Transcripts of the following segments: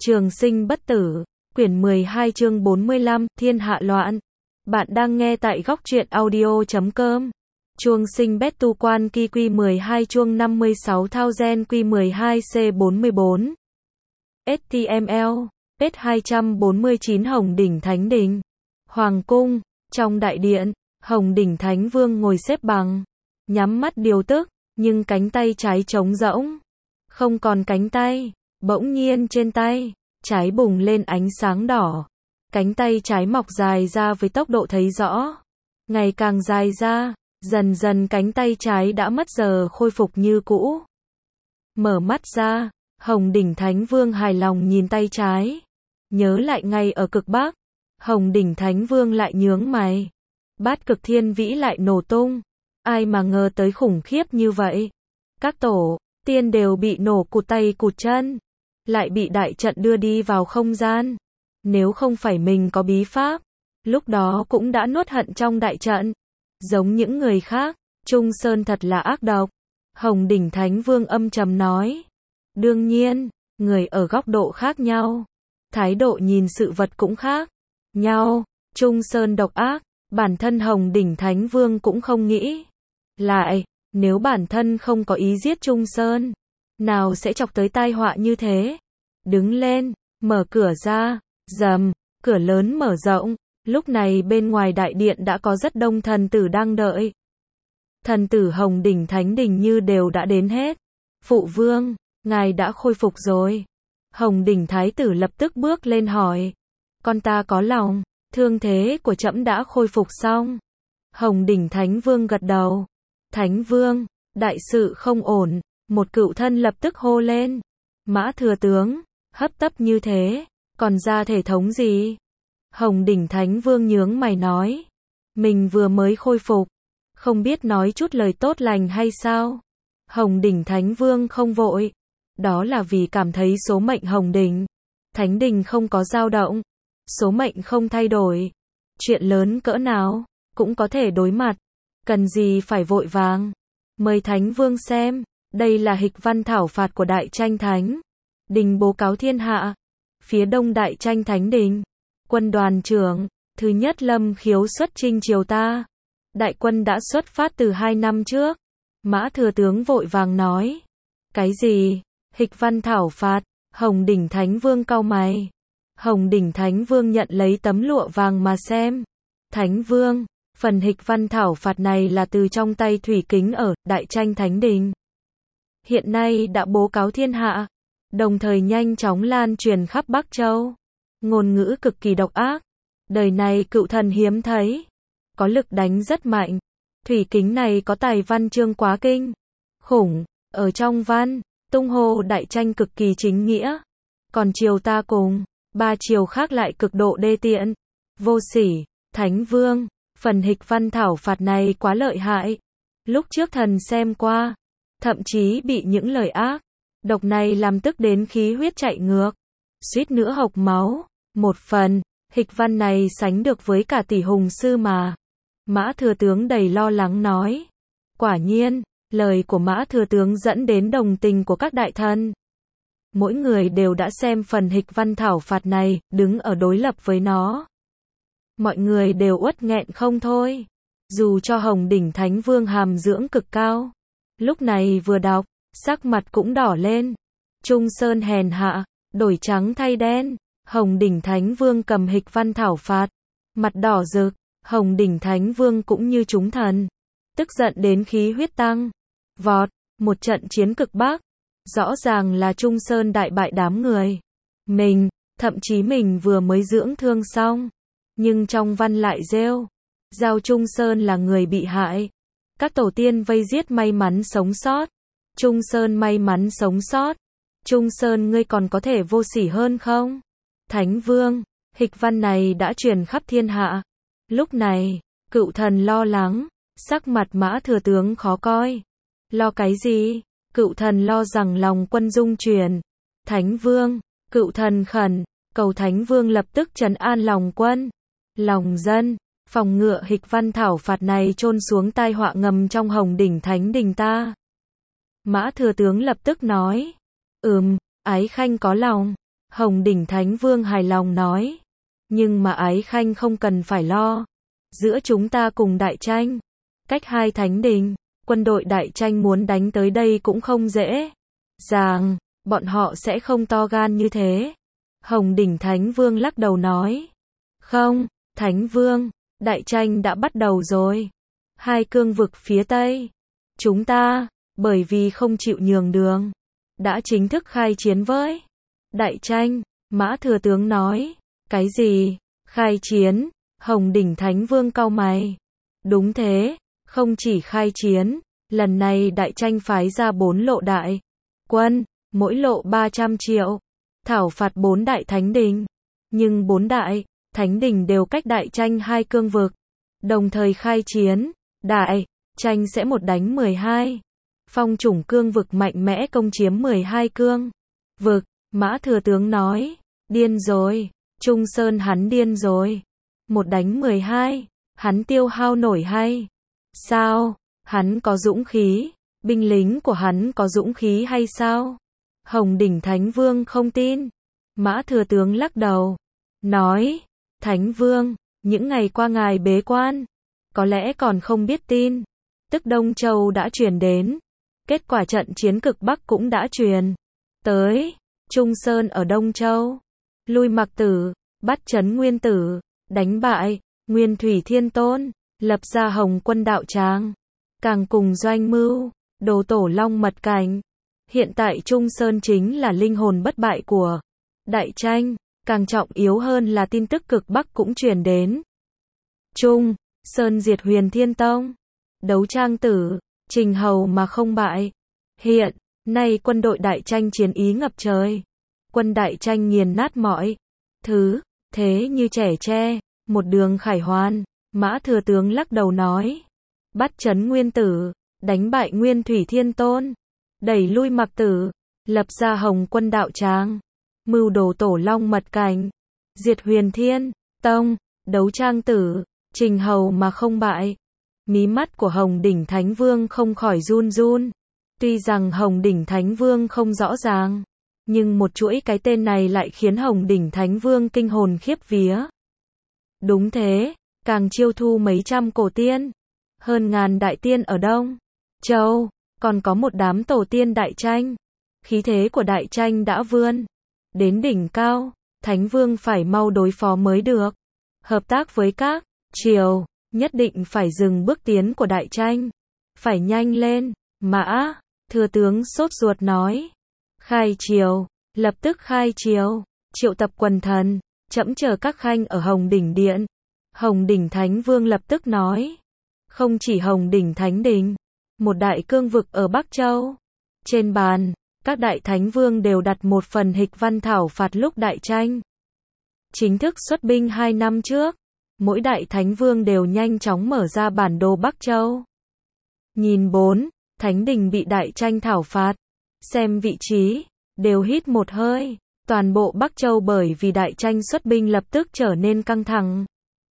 Trường sinh bất tử, quyển 12 chương 45, thiên hạ loạn. Bạn đang nghe tại góc truyện audio.com. Chuông sinh bét tu quan ki quy 12 chuông 56 thao gen quy 12 C44. HTML, page 249 Hồng Đỉnh Thánh Đình. Hoàng cung, trong đại điện, Hồng Đỉnh Thánh Vương ngồi xếp bằng, nhắm mắt điều tức, nhưng cánh tay trái trống rỗng. Không còn cánh tay. Bỗng nhiên trên tay trái bùng lên ánh sáng đỏ. Cánh tay trái mọc dài ra với tốc độ thấy rõ. Ngày càng dài ra, dần dần cánh tay trái đã mất giờ khôi phục như cũ. Mở mắt ra, Hồng Đỉnh Thánh Vương hài lòng nhìn tay trái. Nhớ lại ngày ở cực Bắc, Hồng Đỉnh Thánh Vương lại nhướng mày. Bát Cực Thiên Vĩ lại nổ tung. Ai mà ngờ tới khủng khiếp như vậy. Các tổ tiên đều bị nổ cụt tay cụt chân, lại bị đại trận đưa đi vào không gian. Nếu không phải mình có bí pháp, lúc đó cũng đã nuốt hận trong đại trận. Giống những người khác, Trung Sơn thật là ác độc. Hồng Đỉnh Thánh Vương âm trầm nói. Đương nhiên, người ở góc độ khác nhau, thái độ nhìn sự vật cũng khác nhau. Trung Sơn độc ác, bản thân Hồng Đỉnh Thánh Vương cũng không nghĩ. Lại, nếu bản thân không có ý giết Trung Sơn, nào sẽ chọc tới tai họa như thế. Đứng lên, mở cửa ra, rầm, cửa lớn mở rộng. Lúc này bên ngoài đại điện đã có rất đông thần tử đang đợi. Thần tử Hồng Đỉnh Thánh Đình như đều đã đến hết. Phụ vương, ngài đã khôi phục rồi. Hồng Đỉnh Thái tử lập tức bước lên hỏi. Con ta có lòng, thương thế của trẫm đã khôi phục xong. Hồng Đỉnh Thánh Vương gật đầu. Thánh Vương, đại sự không ổn. Một cựu thân lập tức hô lên. Mã thừa tướng, hấp tấp như thế, còn ra thể thống gì? Hồng Đỉnh Thánh Vương nhướng mày nói. Mình vừa mới khôi phục, không biết nói chút lời tốt lành hay sao? Hồng Đỉnh Thánh Vương không vội. Đó là vì cảm thấy số mệnh Hồng Đỉnh Thánh Đình không có dao động. Số mệnh không thay đổi. Chuyện lớn cỡ nào, cũng có thể đối mặt. Cần gì phải vội vàng. Mời Thánh Vương xem. Đây là hịch văn thảo phạt của Đại Tranh Thánh Đình bố cáo thiên hạ. Phía đông Đại Tranh Thánh Đình, quân đoàn trưởng thứ nhất Lâm Khiếu xuất chinh triều ta. Đại quân đã xuất phát từ 2 năm trước. Mã thừa tướng vội vàng nói. Cái gì? Hịch văn thảo phạt? Hồng Đỉnh Thánh Vương cau mày. Hồng Đỉnh Thánh Vương nhận lấy tấm lụa vàng mà xem. Thánh Vương, phần hịch văn thảo phạt này là từ trong tay Thủy Kính ở Đại Tranh Thánh Đình. Hiện nay đã bố cáo thiên hạ, đồng thời nhanh chóng lan truyền khắp Bắc Châu. Ngôn ngữ cực kỳ độc ác. Đời này cựu thần hiếm thấy. Có lực đánh rất mạnh. Thủy Kính này có tài văn chương quá kinh khủng. Ở trong văn, tung hô đại tranh cực kỳ chính nghĩa. Còn triều ta cùng 3 triều khác lại cực độ đê tiện, vô sỉ. Thánh Vương, phần hịch văn thảo phạt này quá lợi hại. Lúc trước thần xem qua, thậm chí bị những lời ác độc này làm tức đến khí huyết chạy ngược, suýt nữa hộc máu. Một phần hịch văn này sánh được với cả tỷ hùng sư mà. Mã thừa tướng đầy lo lắng nói. Quả nhiên, lời của Mã thừa tướng dẫn đến đồng tình của các đại thần. Mỗi người đều đã xem phần hịch văn thảo phạt này, đứng ở đối lập với nó. Mọi người đều uất nghẹn không thôi. Dù cho Hồng Đỉnh Thánh Vương hàm dưỡng cực cao, lúc này vừa đọc, sắc mặt cũng đỏ lên. Trung Sơn hèn hạ, đổi trắng thay đen. Hồng Đỉnh Thánh Vương cầm hịch văn thảo phạt, mặt đỏ rực. Hồng Đỉnh Thánh Vương cũng như chúng thần, tức giận đến khí huyết tăng vọt. Một trận chiến cực Bắc, rõ ràng là Trung Sơn đại bại đám người mình. Thậm chí mình vừa mới dưỡng thương xong, nhưng trong văn lại rêu giao Trung Sơn là người bị hại. Các tổ tiên vây giết may mắn sống sót. Trung Sơn may mắn sống sót. Trung Sơn ngươi còn có thể vô sỉ hơn không? Thánh Vương, hịch văn này đã truyền khắp thiên hạ. Lúc này, cựu thần lo lắng, sắc mặt Mã thừa tướng khó coi. Lo cái gì? Cựu thần lo rằng lòng quân dung chuyển. Thánh Vương, cựu thần khẩn cầu Thánh Vương lập tức trấn an lòng quân, lòng dân, phòng ngừa hịch văn thảo phạt này chôn xuống tai họa ngầm trong Hồng Đỉnh Thánh Đình ta. Mã thừa tướng lập tức nói. Ái khanh có lòng. Hồng Đỉnh Thánh Vương hài lòng nói. Nhưng mà Ái Khanh không cần phải lo. Giữa chúng ta cùng Đại Tranh, cách 2 thánh đình, quân đội Đại Tranh muốn đánh tới đây cũng không dễ. Dàng, bọn họ sẽ không to gan như thế. Hồng Đỉnh Thánh Vương lắc đầu nói. Không, Thánh Vương, Đại Tranh đã bắt đầu rồi. 2 cương vực phía Tây. Chúng ta, bởi vì không chịu nhường đường, đã chính thức khai chiến với Đại Tranh. Mã Thừa Tướng nói. Cái gì? Khai chiến? Hồng Đỉnh Thánh Vương cau mày. Đúng thế, không chỉ khai chiến, lần này Đại Tranh phái ra 4 lộ đại quân, mỗi lộ 300 triệu, thảo phạt 4 đại thánh đình. Nhưng 4 đại thánh đình đều cách Đại Tranh 2 cương vực, đồng thời khai chiến. Đại Tranh sẽ một đánh 12 phong chủng cương vực mạnh mẽ công chiếm 12 cương vực. Mã Thừa Tướng nói. Điên rồi, Trung Sơn hắn điên rồi. Một đánh 12, hắn tiêu hao nổi hay sao? Hắn có dũng khí, binh lính của hắn có dũng khí hay sao? Hồng Đỉnh Thánh Vương không tin. Mã Thừa Tướng lắc đầu, nói, Thánh Vương, những ngày qua ngài bế quan, có lẽ còn không biết tin. Tức Đông Châu đã truyền đến, kết quả trận chiến cực Bắc cũng đã truyền tới. Trung Sơn ở Đông Châu, lui Mặc Tử, bắt trấn Nguyên Tử, đánh bại Nguyên Thủy Thiên Tôn, lập ra Hồng Quân đạo tràng, càng cùng doanh mưu đồ tổ long mật cảnh. Hiện tại Trung Sơn chính là linh hồn bất bại của Đại Tranh, càng trọng yếu hơn là tin tức cực Bắc cũng truyền đến. Trung Sơn diệt Huyền Thiên Tông, đấu Trang Tử, Trình Hầu mà không bại. Hiện nay quân đội Đại Tranh chiến ý ngập trời, quân Đại Tranh nghiền nát mọi thứ, thế như trẻ tre, một đường khải hoàn. Mã Thừa Tướng lắc đầu nói, bắt trấn Nguyên Tử, đánh bại Nguyên Thủy Thiên Tôn, đẩy lui Mặc Tử, lập ra Hồng Quân đạo tràng, mưu đồ tổ long mật cảnh, diệt Huyền Thiên Tông, đấu Trang Tử, Trình Hầu mà không bại. Mí mắt của Hồng Đỉnh Thánh Vương không khỏi run run. Tuy rằng Hồng Đỉnh Thánh Vương không rõ ràng, nhưng một chuỗi cái tên này lại khiến Hồng Đỉnh Thánh Vương kinh hồn khiếp vía. Đúng thế, càng chiêu thu mấy trăm cổ tiên, hơn ngàn đại tiên ở Đông Châu, còn có một đám tổ tiên Đại Tranh. Khí thế của Đại Tranh đã vươn đến đỉnh cao, Thánh Vương phải mau đối phó mới được. Hợp tác với các triều, nhất định phải dừng bước tiến của Đại Tranh, phải nhanh lên. Mã Thừa Tướng sốt ruột nói, khai triều, lập tức khai triều, triệu tập quần thần, trẫm chờ các khanh ở Hồng Đỉnh Điện. Hồng Đỉnh Thánh Vương lập tức nói, không chỉ Hồng Đỉnh Thánh Đình, một đại cương vực ở Bắc Châu. Trên bàn, các đại thánh vương đều đặt một phần hịch văn thảo phạt lúc Đại Tranh chính thức xuất binh 2 năm trước. Mỗi đại thánh vương đều nhanh chóng mở ra bản đồ Bắc Châu. Nhìn 4 thánh đình bị Đại Tranh thảo phạt, xem vị trí, đều hít một hơi. Toàn bộ Bắc Châu bởi vì Đại Tranh xuất binh lập tức trở nên căng thẳng.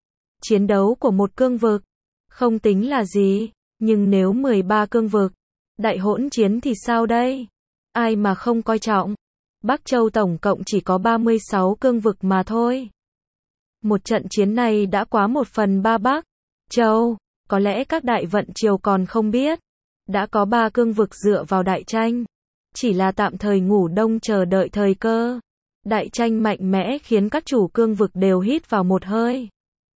Chiến đấu của một cương vực, không tính là gì, nhưng nếu 13 cương vực, đại hỗn chiến thì sao đây? Ai mà không coi trọng? Bắc Châu tổng cộng chỉ có 36 cương vực mà thôi. Một trận chiến này đã quá 1/3 Bắc Châu, có lẽ các đại vận triều còn không biết. Đã có 3 cương vực dựa vào Đại Tranh, chỉ là tạm thời ngủ đông chờ đợi thời cơ. Đại Tranh mạnh mẽ khiến các chủ cương vực đều hít vào một hơi.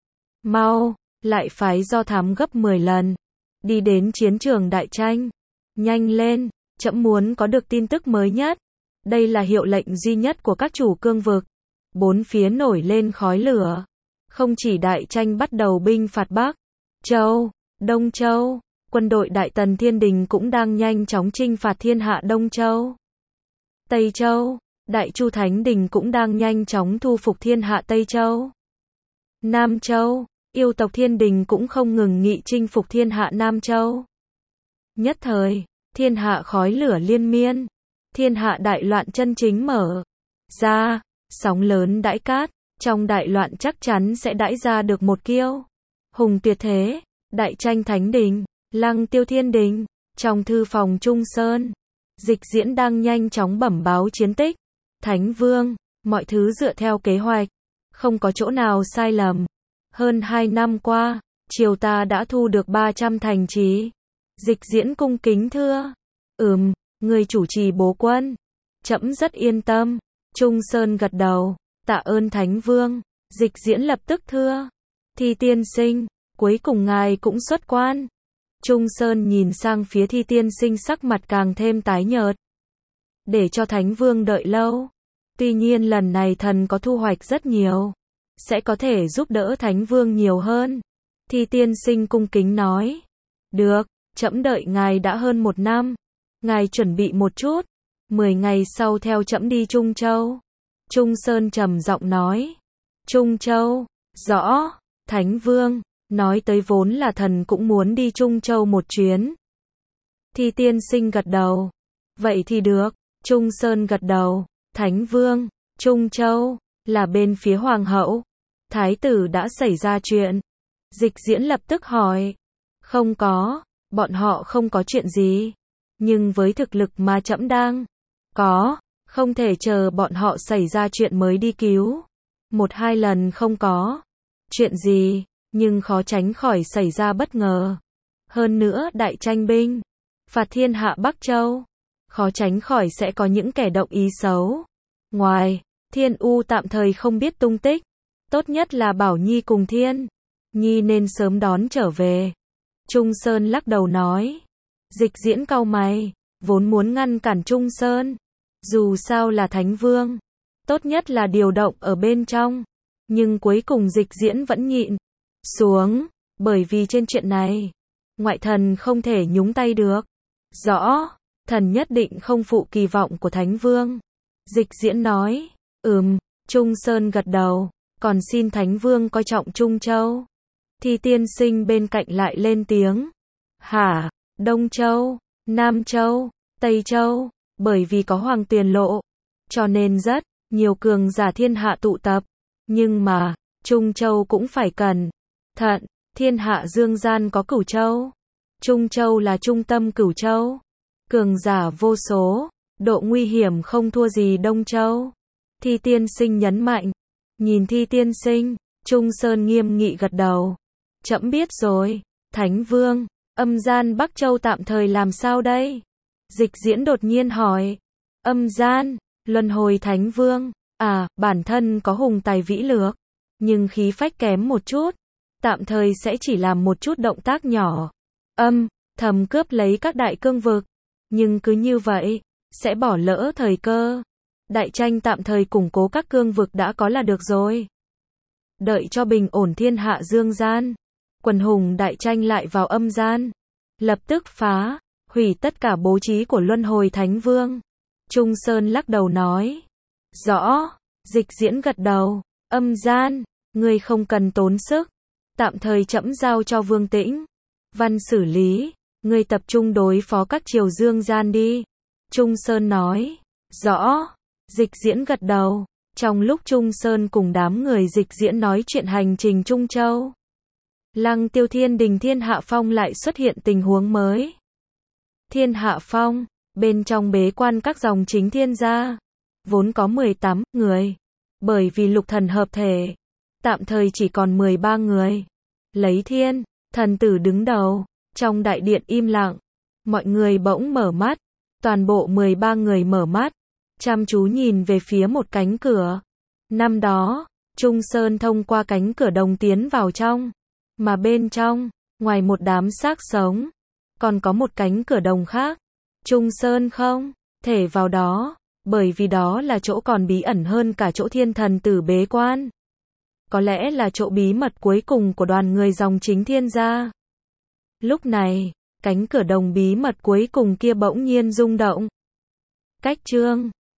Mau, lại phái do thám gấp 10 lần, đi đến chiến trường Đại Tranh. Nhanh lên, trẫm muốn có được tin tức mới nhất. Đây là hiệu lệnh duy nhất của các chủ cương vực. 4 phía nổi lên khói lửa. Không chỉ Đại Tranh bắt đầu binh phạt Bắc Châu, Đông Châu, quân đội Đại Tần Thiên Đình cũng đang nhanh chóng chinh phạt thiên hạ Đông Châu, Tây Châu. Đại Chu Thánh Đình cũng đang nhanh chóng thu phục thiên hạ Tây Châu, Nam Châu. Yêu tộc Thiên Đình cũng không ngừng nghị chinh phục thiên hạ Nam Châu. Nhất thời, thiên hạ khói lửa liên miên, thiên hạ đại loạn chân chính mở ra. Sóng lớn đãi cát, trong đại loạn chắc chắn sẽ đãi ra được một kiêu hùng tuyệt thế. Đại Tranh Thánh Đình, Lăng Tiêu Thiên Đình, trong thư phòng Trung Sơn, Dịch Diễn đang nhanh chóng bẩm báo chiến tích. Thánh Vương, Mọi thứ dựa theo kế hoạch, không có chỗ nào sai lầm. Hơn 2 năm qua, triều ta đã thu được 300 thành trì. Dịch Diễn cung kính thưa. Người chủ trì bố quân. Trẫm rất yên tâm. Trung Sơn gật đầu. Tạ ơn Thánh Vương. Dịch Diễn lập tức thưa. Thi tiên sinh, cuối cùng ngài cũng xuất quan. Trung Sơn nhìn sang phía Thi tiên sinh, sắc mặt càng thêm tái nhợt. Để cho Thánh Vương đợi lâu. Tuy nhiên lần này thần có thu hoạch rất nhiều. Sẽ có thể giúp đỡ Thánh Vương nhiều hơn. Thi tiên sinh cung kính nói. Được, trẫm đợi ngài đã hơn 1 năm. Ngài chuẩn bị một chút. 10 ngày sau theo trẫm đi Trung Châu. Trung Sơn trầm giọng nói. Trung Châu, rõ, Thánh Vương. Nói tới vốn là thần cũng muốn đi Trung Châu một chuyến. Thi tiên sinh gật đầu. Vậy thì được. Trung Sơn gật đầu. Thánh Vương, Trung Châu, là bên phía Hoàng hậu. Thái tử đã xảy ra chuyện. Dịch Diễn lập tức hỏi. Không có, bọn họ không có chuyện gì. Nhưng với thực lực mà trẫm đang có, không thể chờ bọn họ xảy ra chuyện mới đi cứu. 1-2 lần không có chuyện gì, nhưng khó tránh khỏi xảy ra bất ngờ. Hơn nữa đại tranh binh, phạt thiên hạ Bắc Châu, khó tránh khỏi sẽ có những kẻ động ý xấu. Ngoài, Thiên U tạm thời không biết tung tích. Tốt nhất là Bảo Nhi cùng Thiên Nhi nên sớm đón trở về. Trung Sơn lắc đầu nói. Dịch Diễn cau mày, vốn muốn ngăn cản Trung Sơn. Dù sao là Thánh Vương, tốt nhất là điều động ở bên trong. Nhưng cuối cùng Dịch Diễn vẫn nhịn xuống, bởi vì trên chuyện này, ngoại thần không thể nhúng tay được. Rõ, thần nhất định không phụ kỳ vọng của Thánh Vương. Dịch Diễn nói. Trung Sơn gật đầu. Còn xin Thánh Vương coi trọng Trung Châu. Thi tiên sinh bên cạnh lại lên tiếng. Hả, Đông Châu, Nam Châu, Tây Châu, bởi vì có Hoàng Tuyền lộ, cho nên rất nhiều cường giả thiên hạ tụ tập. Nhưng mà, Trung Châu cũng phải cẩn thận. Thiên hạ dương gian có Cửu Châu. Trung Châu là trung tâm Cửu Châu. Cường giả vô số, độ nguy hiểm không thua gì Đông Châu. Thi tiên sinh nhấn mạnh. Nhìn Thi tiên sinh, Trung Sơn nghiêm nghị gật đầu. Trẫm biết rồi, Thánh Vương, âm gian Bắc Châu tạm thời làm sao đây? Dịch Diễn đột nhiên hỏi. Âm gian, luân hồi Thánh Vương, bản thân có hùng tài vĩ lược, nhưng khí phách kém một chút, tạm thời sẽ chỉ làm một chút động tác nhỏ, thầm cướp lấy các đại cương vực, nhưng cứ như vậy, sẽ bỏ lỡ thời cơ. Đại tranh tạm thời củng cố các cương vực đã có là được rồi. Đợi cho bình ổn thiên hạ dương gian, quần hùng đại tranh lại vào âm gian, lập tức phá hủy tất cả bố trí của luân hồi Thánh Vương. Trung Sơn lắc đầu nói. Rõ. Dịch Diễn gật đầu. Âm gian, ngươi không cần tốn sức, tạm thời trẫm giao cho Vương Tĩnh Văn xử lý, ngươi tập trung đối phó các triều dương gian đi. Trung Sơn nói. Rõ. Dịch Diễn gật đầu. Trong lúc Trung Sơn cùng đám người Dịch Diễn nói chuyện hành trình Trung Châu, Lăng Tiêu Thiên Đình Thiên Hạ Phong lại xuất hiện tình huống mới. Thiên Hạ Phong, bên trong bế quan các dòng chính thiên gia, vốn có 18 người, bởi vì lục thần hợp thể, tạm thời chỉ còn 13 người. Lấy Thiên Thần Tử đứng đầu, trong đại điện im lặng, mọi người bỗng mở mắt, toàn bộ 13 người mở mắt, chăm chú nhìn về phía một cánh cửa. Năm đó, Trung Sơn thông qua cánh cửa đồng tiến vào trong, mà bên trong, ngoài một đám xác sống, còn có một cánh cửa đồng khác. Trung Sơn không thể vào đó, bởi vì đó là chỗ còn bí ẩn hơn cả chỗ Thiên Thần Tử bế quan. Có lẽ là chỗ bí mật cuối cùng của đoàn người dòng chính thiên gia. Lúc này, cánh cửa đồng bí mật cuối cùng kia bỗng nhiên rung động. Cách chương